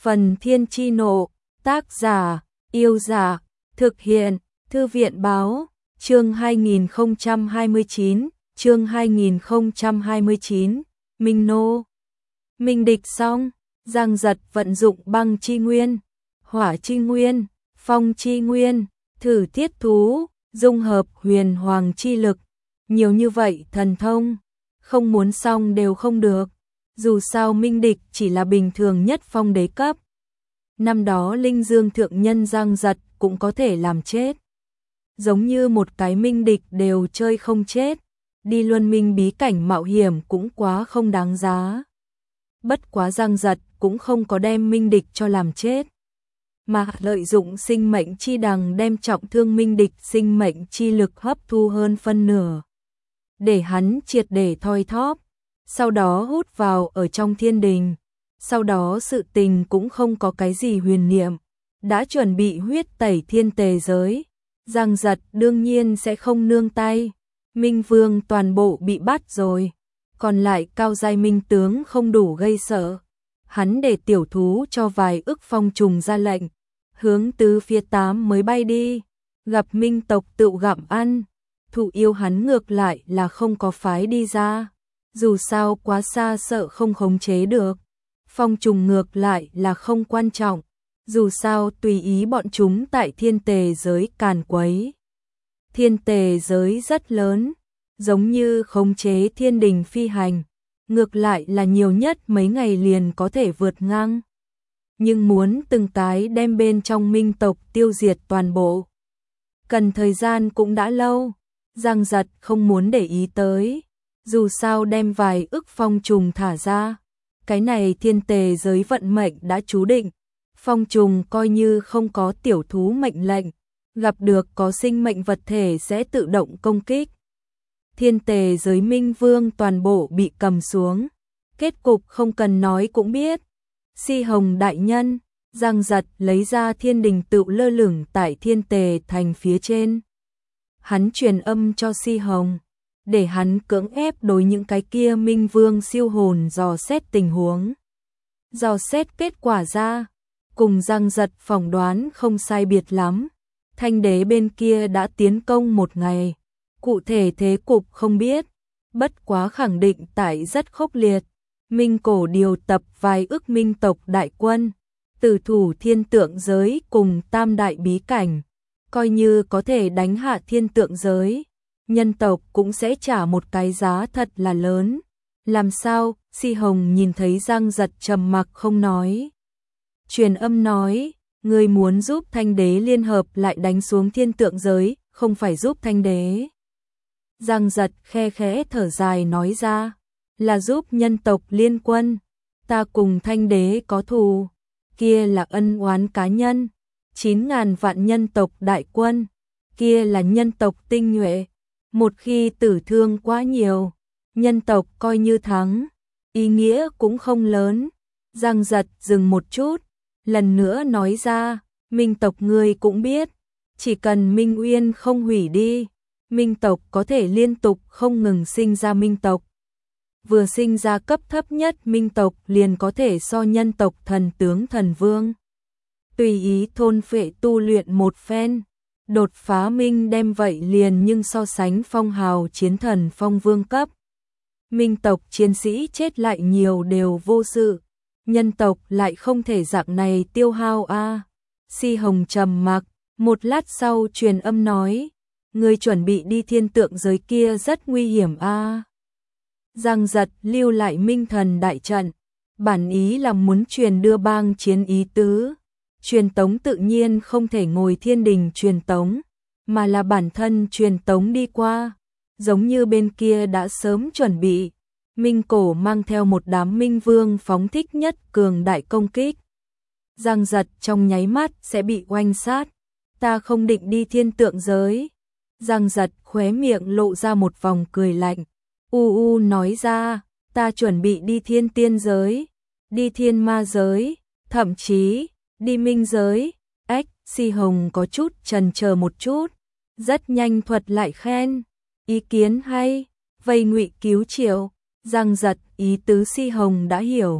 Phần Thiên Chi Nộ, tác giả, Yêu Dạ, thực hiện, Thư viện Báo, chương 2029, Minh Nô. Minh địch xong, Giang Giật vận dụng băng chi nguyên, hỏa chi nguyên, phong chi nguyên, thử thiết thú, dung hợp huyền hoàng chi lực. Nhiều như vậy thần thông, không muốn xong đều không được. Dù sao Minh địch chỉ là bình thường nhất phong đế cấp. Năm đó Linh Dương thượng nhân Giang Giật cũng có thể làm chết. Giống như một cái Minh địch đều chơi không chết. Đi luân minh bí cảnh mạo hiểm cũng quá không đáng giá. Bất quá Giang Giật cũng không có đem Minh địch cho làm chết, mà lợi dụng sinh mệnh chi đằng đem trọng thương Minh địch sinh mệnh chi lực hấp thu hơn phân nửa, để hắn triệt để thoi thóp, sau đó hút vào ở trong thiên đình. Sau đó sự tình cũng không có cái gì huyền niệm, đã chuẩn bị huyết tẩy thiên tề giới. Giang Giật đương nhiên sẽ không nương tay. Minh Vương toàn bộ bị bắt rồi, còn lại cao giai minh tướng không đủ gây sợ. Hắn để tiểu thú cho vài ức phong trùng ra lệnh, hướng từ phía 8 mới bay đi, gặp minh tộc tự gặm ăn. Thụ yêu hắn ngược lại là không có phái đi ra, dù sao quá xa sợ không khống chế được. Phong trùng ngược lại là không quan trọng, dù sao tùy ý bọn chúng tại thiên tề giới càn quấy. Thiên tề giới rất lớn, giống như khống chế thiên đình phi hành, ngược lại là nhiều nhất mấy ngày liền có thể vượt ngang. Nhưng muốn từng cái đem bên trong minh tộc tiêu diệt toàn bộ, cần thời gian cũng đã lâu. Giang Giật không muốn để ý tới, dù sao đem vài ức phong trùng thả ra, cái này thiên tề giới vận mệnh đã chú định. Phong trùng coi như không có tiểu thú mệnh lệnh, gặp được có sinh mệnh vật thể sẽ tự động công kích. Thiên tề giới Minh Vương toàn bộ bị cầm xuống, kết cục không cần nói cũng biết. Si Hồng đại nhân, Giang Giật lấy ra thiên đình tựu lơ lửng tại thiên tề thành phía trên. Hắn truyền âm cho Si Hồng, để hắn cưỡng ép đối những cái kia Minh Vương siêu hồn dò xét tình huống. Dò xét kết quả ra, cùng Giang Giật phỏng đoán không sai biệt lắm. Thanh đế bên kia đã tiến công một ngày, cụ thể thế cục không biết, bất quá khẳng định tại rất khốc liệt. Minh cổ điều tập vài ức minh tộc đại quân, tử thủ thiên tượng giới cùng tam đại bí cảnh. Coi như có thể đánh hạ thiên tượng giới, nhân tộc cũng sẽ trả một cái giá thật là lớn. Làm sao? Si Hồng nhìn thấy Giang Giật trầm mặc không nói, truyền âm nói, người muốn giúp thanh đế liên hợp lại đánh xuống thiên tượng giới, không phải giúp thanh đế. Giang Giật khe khẽ thở dài nói ra, là giúp nhân tộc liên quân. Ta cùng thanh đế có thù, kia là ân oán cá nhân. 9.000 vạn nhân tộc đại quân, kia là nhân tộc tinh nhuệ. Một khi tử thương quá nhiều, nhân tộc coi như thắng, ý nghĩa cũng không lớn. Giang Giật dừng một chút, lần nữa nói ra, minh tộc ngươi cũng biết, chỉ cần Minh Uyên không hủy đi, minh tộc có thể liên tục không ngừng sinh ra minh tộc. Vừa sinh ra cấp thấp nhất minh tộc liền có thể so nhân tộc thần tướng thần vương. Tùy ý thôn phệ tu luyện một phen, đột phá minh đem vậy liền nhưng so sánh phong hào chiến thần phong vương cấp. Minh tộc chiến sĩ chết lại nhiều đều vô sự, nhân tộc lại không thể dạng này tiêu hao a. Si Hồng trầm mặc, một lát sau truyền âm nói, người chuẩn bị đi thiên tượng giới kia rất nguy hiểm a. Giang Giật lưu lại minh thần đại trận, bản ý là muốn truyền đưa bang chiến ý tứ. Truyền tống tự nhiên không thể ngồi thiên đình truyền tống, mà là bản thân truyền tống đi qua, giống như bên kia đã sớm chuẩn bị. Minh cổ mang theo một đám minh vương phóng thích nhất cường đại công kích. Giang Giật trong nháy mắt sẽ bị oanh sát. Ta không định đi thiên tượng giới. Giang Giật khóe miệng lộ ra một vòng cười lạnh. Nói ra, ta chuẩn bị đi thiên tiên giới, đi thiên ma giới, thậm chí đi minh giới. Si Hồng có chút chần chờ một chút, rất nhanh thuật lại khen, ý kiến hay, vây ngụy cứu triệu. Giang Giật ý tứ Si Hồng đã hiểu,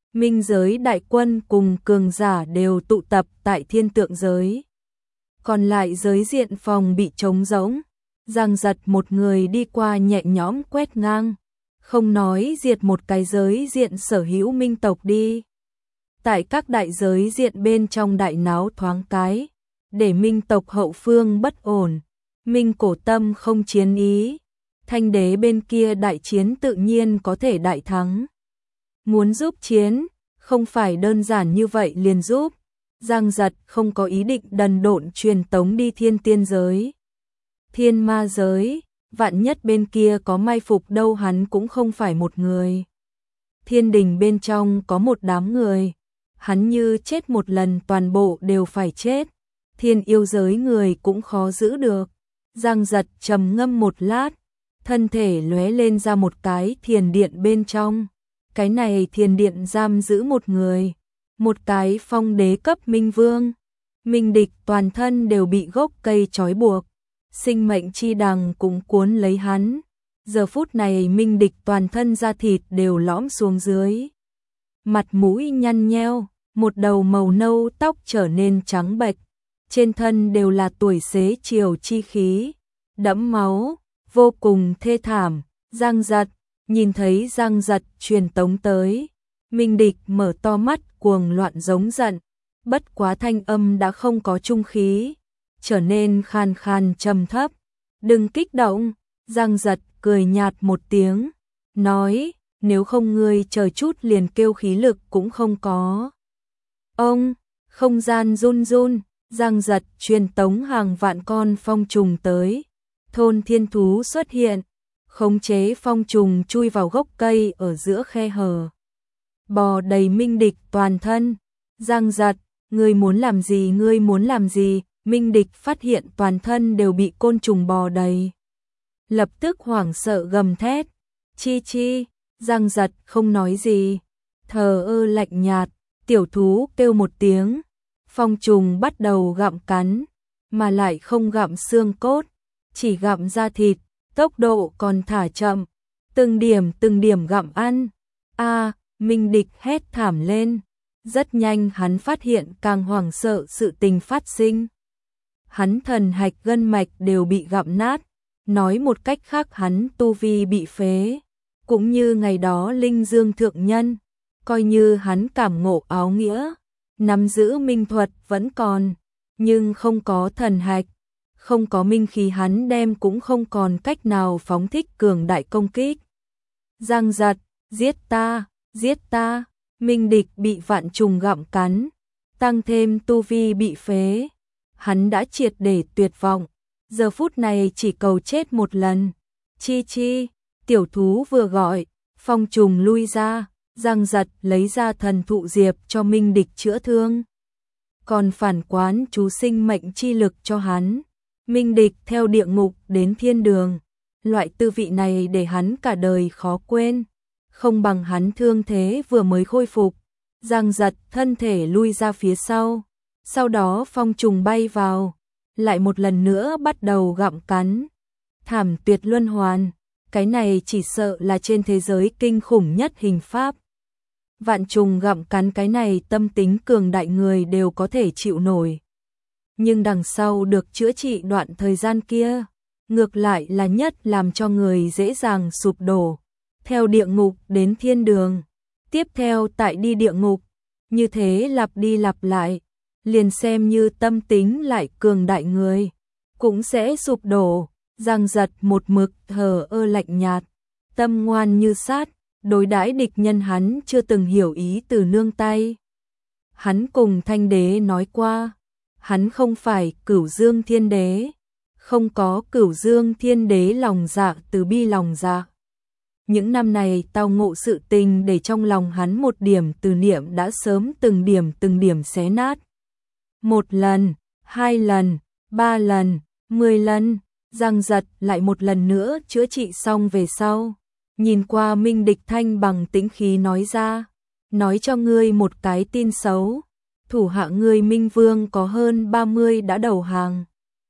Minh giới đại quân cùng cường giả đều tụ tập tại thiên tượng giới. Còn lại giới diện phòng bị trống rỗng, Giang Giật một người đi qua nhẹ nhõm quét ngang, không nói diệt một cái giới diện sở hữu minh tộc đi. Tại các đại giới diện bên trong đại náo thoáng cái, để minh tộc hậu phương bất ổn, minh cổ tâm không chiến ý, Thanh đế bên kia đại chiến tự nhiên có thể đại thắng. Muốn giúp chiến, không phải đơn giản như vậy liền giúp. Giang Giật không có ý định đần độn truyền tống đi thiên tiên giới. Thiên ma giới, vạn nhất bên kia có mai phục đâu hắn cũng không phải một người. Thiên đình bên trong có một đám người, hắn như chết một lần toàn bộ đều phải chết. Thiên yêu giới người cũng khó giữ được. Giang Giật trầm ngâm một lát, thân thể lóe lên ra một cái thiền điện bên trong. Cái này thiền điện giam giữ một người, một cái phong đế cấp minh vương. Minh địch toàn thân đều bị gốc cây trói buộc, sinh mệnh chi đằng cũng cuốn lấy hắn. Giờ phút này minh địch toàn thân da thịt đều lõm xuống dưới. Mặt mũi nhăn nheo, một đầu màu nâu tóc trở nên trắng bệch, trên thân đều là tuổi xế chiều chi khí, đẫm máu, vô cùng thê thảm. Giang Giật nhìn thấy Giang Giật truyền tống tới, minh địch mở to mắt cuồng loạn giống giận, bất quá thanh âm đã không có trung khí, trở nên khan khan trầm thấp. Đừng kích động, Giang Giật cười nhạt một tiếng, nói, nếu không ngươi chờ chút liền kêu khí lực cũng không có. Ông, không gian run run, Giang Giật truyền tống hàng vạn con phong trùng tới, thôn thiên thú xuất hiện, khống chế phong trùng chui vào gốc cây ở giữa khe hở. Bò đầy minh địch toàn thân. Giang Giật, ngươi muốn làm gì, ngươi muốn làm gì? Minh địch phát hiện toàn thân đều bị côn trùng bò đầy, lập tức hoảng sợ gầm thét. Chi chi. Giang Giật không nói gì, thờ ơ lạnh nhạt. Tiểu thú kêu một tiếng, phong trùng bắt đầu gặm cắn, mà lại không gặm xương cốt, chỉ gặm da thịt, tốc độ còn thả chậm, từng điểm gặm ăn. A, minh địch hét thảm lên. Rất nhanh hắn phát hiện càng hoảng sợ sự tình phát sinh. Hắn thần hạch gân mạch đều bị gặm nát, nói một cách khác hắn tu vi bị phế, cũng như ngày đó Linh Dương thượng nhân, coi như hắn cảm ngộ áo nghĩa, nắm giữ minh thuật vẫn còn, nhưng không có thần hạch, không có minh khí hắn đem cũng không còn cách nào phóng thích cường đại công kích. Giang Giật, giết ta, giết ta. Minh địch bị vạn trùng gặm cắn, tăng thêm tu vi bị phế, hắn đã triệt để tuyệt vọng, giờ phút này chỉ cầu chết một lần. Chi chi. Tiểu thú vừa gọi, phong trùng lui ra. Giang Giật lấy ra thần thụ diệp cho minh địch chữa thương, còn phản quán chú sinh mệnh chi lực cho hắn. Minh địch theo địa ngục đến thiên đường, loại tư vị này để hắn cả đời khó quên, không bằng hắn thương thế vừa mới khôi phục. Giang Giật thân thể lui ra phía sau đó phong trùng bay vào, lại một lần nữa bắt đầu gặm cắn. Thảm tuyệt luân hoàn, cái này chỉ sợ là trên thế giới kinh khủng nhất hình pháp. Vạn trùng gặm cắn cái này tâm tính cường đại người đều có thể chịu nổi. Nhưng đằng sau được chữa trị đoạn thời gian kia, ngược lại là nhất làm cho người dễ dàng sụp đổ. Theo địa ngục đến thiên đường, tiếp theo tại đi địa ngục, như thế lặp đi lặp lại, liền xem như tâm tính lại cường đại người, cũng sẽ sụp đổ. Giang Giật một mực thờ ơ lạnh nhạt, tâm ngoan như sát, đối đãi địch nhân hắn chưa từng hiểu ý từ nương tay. Hắn cùng Thanh đế nói qua, hắn không phải Cửu Dương Thiên Đế, không có Cửu Dương Thiên Đế lòng dạ từ bi lòng dạ. Những năm này tao ngộ sự tình để trong lòng hắn một điểm từ niệm đã sớm từng điểm xé nát. Một lần, 2 lần, 3 lần, 10 lần, Giang Giật lại một lần nữa chữa trị xong về sau. Nhìn qua minh địch thanh bằng tĩnh khí nói ra, nói cho ngươi một cái tin xấu, thủ hạ ngươi Minh Vương có hơn 30 đã đầu hàng.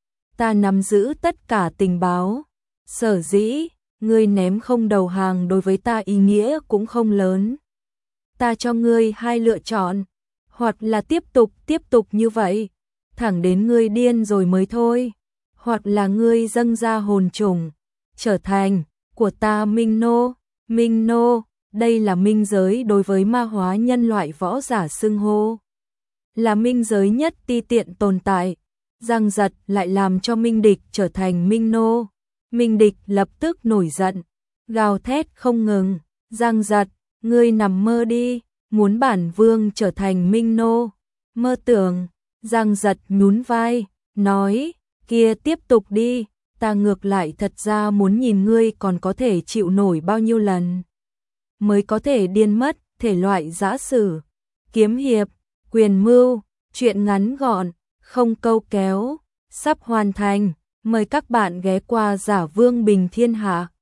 Ta nắm giữ tất cả tình báo, sở dĩ ngươi ném không đầu hàng đối với ta ý nghĩa cũng không lớn. ta cho ngươi hai lựa chọn, hoặc là tiếp tục như vậy, thẳng đến ngươi điên rồi mới thôi, hoặc là ngươi dâng ra hồn trùng, trở thành của ta minh nô. Minh nô, đây là minh giới đối với ma hóa nhân loại võ giả xưng hô, là minh giới nhất ti tiện tồn tại. Giang Giật lại làm cho Minh Địch trở thành minh nô. Minh Địch lập tức nổi giận, gào thét không ngừng, Giang Giật, ngươi nằm mơ đi, muốn bản vương trở thành minh nô, mơ tưởng. Giang Giật nhún vai, nói, kia tiếp tục đi, ta ngược lại thật ra muốn nhìn ngươi còn có thể chịu nổi bao nhiêu lần mới có thể điên mất. Thể loại dã sử, kiếm hiệp, quyền mưu, truyện ngắn gọn, không câu kéo, sắp hoàn thành. Mời các bạn ghé qua Giả Vương Bình Thiên Hạ.